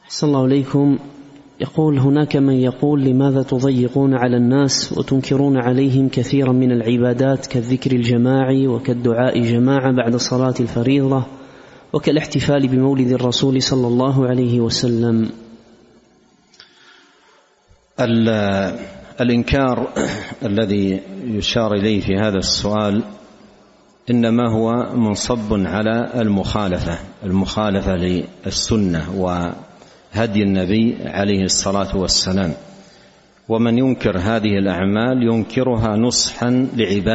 أحسن الله إليكم. يقول: هناك من يقول: لماذا تضيقون على الناس وتنكرون عليهم كثيرا من العبادات كالذكر الجماعي وكالدعاء جماعة بعد صلاة الفريضة وكالاحتفال بمولد الرسول صلى الله عليه وسلم؟ الإنكار الذي يشار إليه في هذا السؤال إنما هو منصب على المخالفة للسنة وهدي النبي عليه الصلاة والسلام. ومن ينكر هذه الأعمال ينكرها نصحا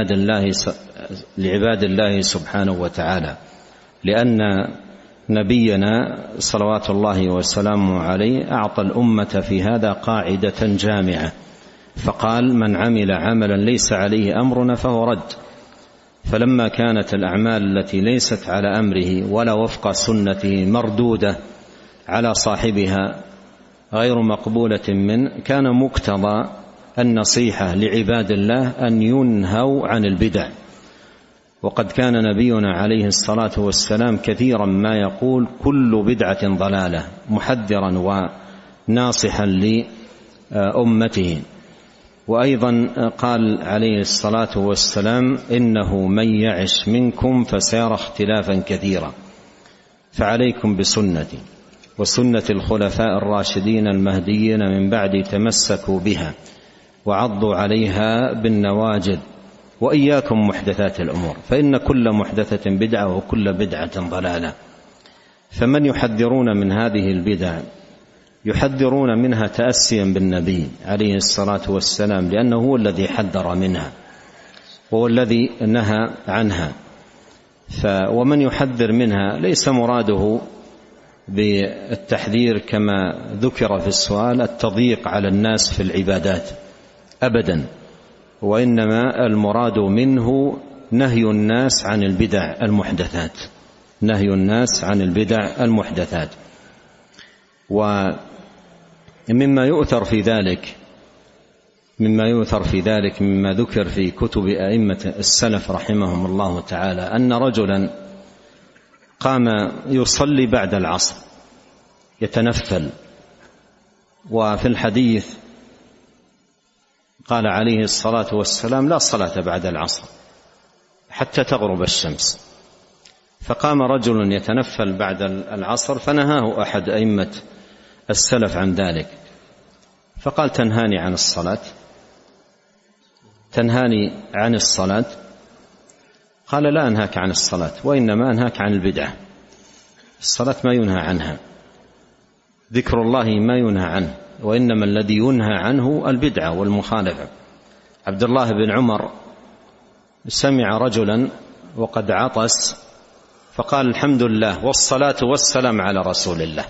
لعباد الله سبحانه وتعالى، لأن نبينا صلوات الله وسلامه عليه أعطى الأمة في هذا قاعدة جامعة، فقال: من عمل عملا ليس عليه أمرنا فهو رد. فلما كانت الأعمال التي ليست على أمره ولا وفق سنته مردودة على صاحبها غير مقبولة منه، كان مقتضى النصيحة لعباد الله أن ينهوا عن البدع. وقد كان نبينا عليه الصلاة والسلام كثيرا ما يقول: كل بدعة ضلالة، محذرا وناصحا لأمته. وأيضا قال عليه الصلاة والسلام: إنه من يعش منكم فسيرى اختلافا كثيرا، فعليكم بسنتي وسنة الخلفاء الراشدين المهديين من بعد، تمسكوا بها وعضوا عليها بالنواجذ، وإياكم محدثات الأمور، فإن كل محدثة بدعة وكل بدعة ضلالة. فمن يحذرون من هذه البدع يحذرون منها تأسيا بالنبي عليه الصلاة والسلام، لأنه هو الذي حذر منها وهو الذي نهى عنها. ومن يحذر منها ليس مراده بالتحذير كما ذكر في السؤال التضييق على الناس في العبادات أبدا، وإنما المراد منه نهي الناس عن البدع المحدثات، نهي الناس عن البدع المحدثات. ومما يؤثر في ذلك مما ذكر في كتب أئمة السلف رحمهم الله تعالى أن رجلا قام يصلي بعد العصر يتنفل، وفي الحديث قال عليه الصلاة والسلام: لا صلاة بعد العصر حتى تغرب الشمس. فقام رجل يتنفل بعد العصر فنهاه أحد أئمة السلف عن ذلك، فقال: تنهاني عن الصلاة؟ قال: لا أنهاك عن الصلاة، وإنما أنهاك عن البدعة. الصلاة ما ينهى عنها، ذكر الله ما ينهى عنه، وإنما الذي ينهى عنه البدعة والمخالفة. عبد الله بن عمر سمع رجلا وقد عطس فقال: الحمد لله والصلاة والسلام على رسول الله.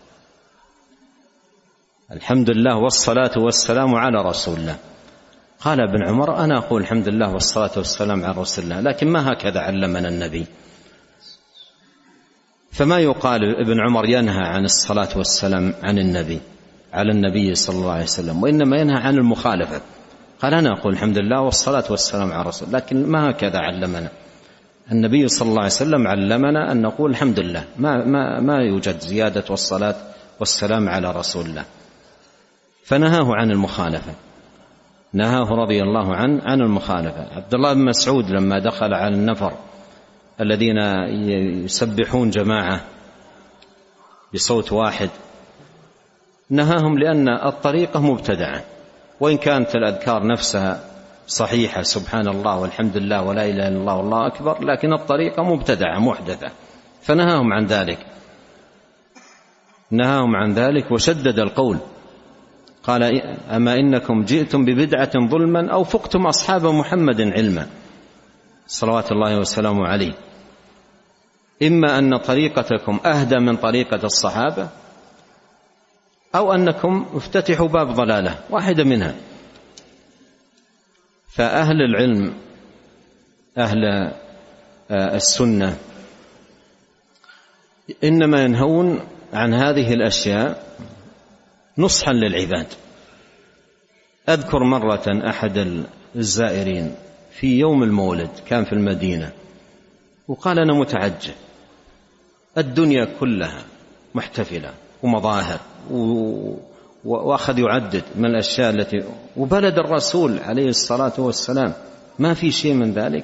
الحمد لله والصلاة والسلام على رسول الله. قال ابن عمر: أنا أقول الحمد لله والصلاة والسلام على رسول الله، لكن ما هكذا علمنا النبي. فما يقال ابن عمر ينهى عن الصلاة والسلام على النبي صلى الله عليه وسلم، وإنما ينهى عن المخالفة. قال: أنا أقول الحمد لله والصلاة والسلام على رسول الله، لكن ما هكذا علمنا النبي صلى الله عليه وسلم. علمنا أن نقول الحمد لله، ما يوجد زيادة والصلاة والسلام على رسول الله. فنهاه عن المخالفة، نهاه رضي الله عنه عن المخالفة. عبد الله بن مسعود لما دخل على النفر الذين يسبحون جماعة بصوت واحد نهاهم، لأن الطريقة مبتدعة، وإن كانت الأذكار نفسها صحيحة، سبحان الله والحمد لله ولا إله إلا الله والله أكبر، لكن الطريقة مبتدعة محدثة. فنهاهم عن ذلك وشدد القول، قال: أما إنكم جئتم ببدعة ظلما أو فقتم أصحاب محمد علما صلوات الله وسلامه عليه، إما أن طريقتكم أهدى من طريقة الصحابة، أو أنكم افتتحوا باب ضلالة، واحدة منها. فأهل العلم، أهل السنة، إنما ينهون عن هذه الأشياء نصحا للعباد. أذكر مرة أحد الزائرين في يوم المولد كان في المدينة، وقال: أنا متعجب، الدنيا كلها محتفلة ومظاهر، وأخذ يعدد من الأشياء التي، وبلد الرسول عليه الصلاة والسلام ما في شيء من ذلك.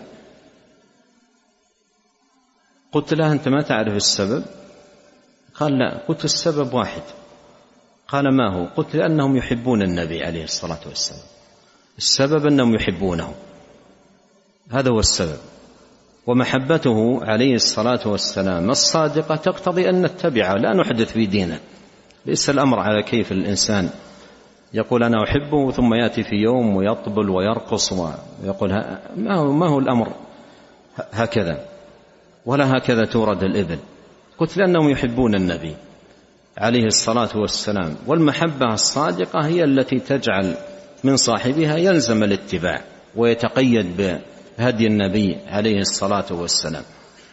قلت له: أنت ما تعرف السبب؟ قال: لا. قلت: السبب واحد. قال: ما هو؟ قلت: لأنهم يحبون النبي عليه الصلاة والسلام، السبب أنهم يحبونه، هذا هو السبب. ومحبته عليه الصلاة والسلام الصادقة تقتضي أن نتبعه، لا نحدث في دينه. ليس الأمر على كيف الإنسان يقول أنا أحبه ثم يأتي في يوم ويطبل ويرقص ويقول ما هو الأمر هكذا، ولا هكذا تورد الإبل. قلت: لأنهم يحبون النبي عليه الصلاة والسلام، والمحبة الصادقة هي التي تجعل من صاحبها يلزم الاتباع ويتقيد بهدي النبي عليه الصلاة والسلام.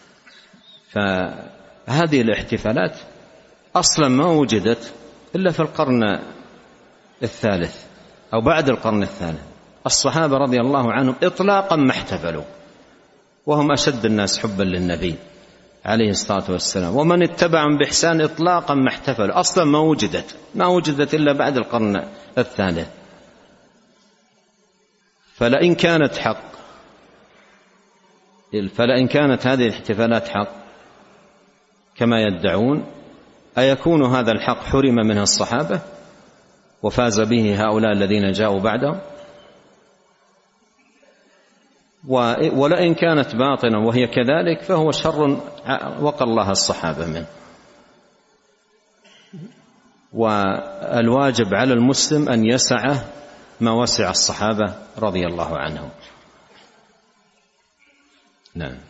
فهذه الاحتفالات أصلا ما وجدت إلا في القرن الثالث أو بعد القرن الثالث. الصحابة رضي الله عنهم إطلاقا ما احتفلوا، وهم أشد الناس حبا للنبي عليه الصلاة والسلام، ومن اتبعهم بإحسان إطلاقا ما احتفلوا، أصلا ما وجدت إلا بعد القرن الثالث. فلئن كانت هذه الاحتفالات حق كما يدعون، أيكون هذا الحق حرم منها الصحابة وفاز به هؤلاء الذين جاءوا بعدهم؟ ولئن كانت باطنا وهي كذلك فهو شر وقى الله الصحابة منه. والواجب على المسلم أن يسعه ما وسع الصحابة رضي الله عنهم. نعم.